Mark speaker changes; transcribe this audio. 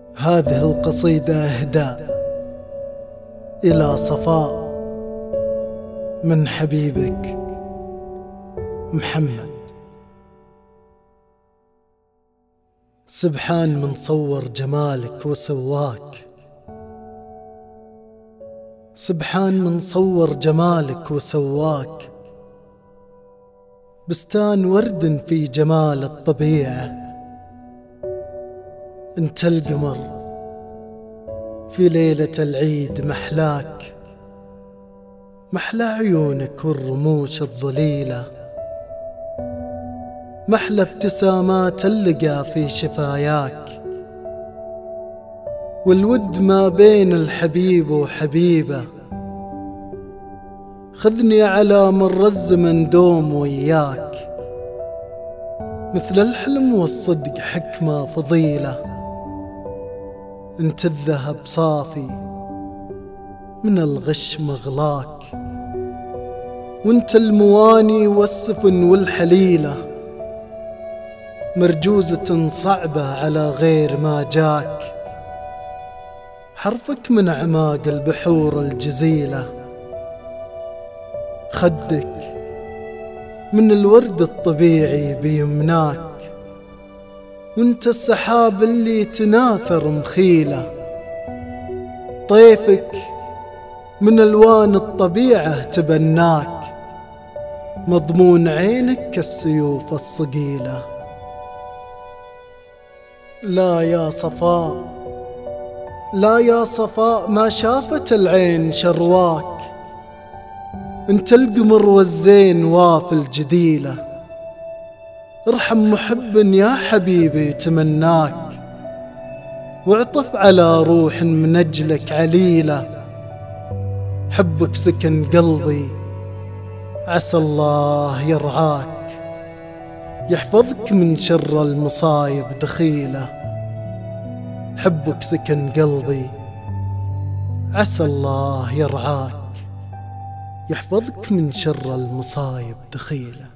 Speaker 1: هذه القصيدة إهداء إلى صفاء من حبيبك محمد. سبحان من صور جمالك وسواك، سبحان من صور جمالك وسواك، بستان ورد في جمال الطبيعة. انت القمر في ليلة العيد محلاك، محلى عيونك والرموش الظليلة، محلى ابتسامات اللقا في شفاياك، والود ما بين الحبيب وحبيبه. خذني على مر الزمن دوم وياك، مثل الحلم والصدق حكمة فضيلة. انت الذهب صافي من الغش مغلاك، وانت المواني والسفن والحليلة، مرجوزة صعبة على غير ما جاك. حرفك من أعماق البحور الجزيلة، خدك من الورد الطبيعي بيمناك، وانت السحاب اللي تناثر مخيلة. طيفك من ألوان الطبيعة تبناك، مضمون عينك كالسيوف الصقيلة. لا يا صفاء، لا يا صفاء، ما شافت العين شرواك. انت القمر والزين واف الجديلة، ارحم محب يا حبيبي تمناك، واعطف على روح من أجلك عليلة. حبك سكن قلبي، عسى الله يرعاك، يحفظك من شر المصايب دخيلة. حبك سكن قلبي، عسى الله يرعاك، يحفظك من شر المصايب دخيلة.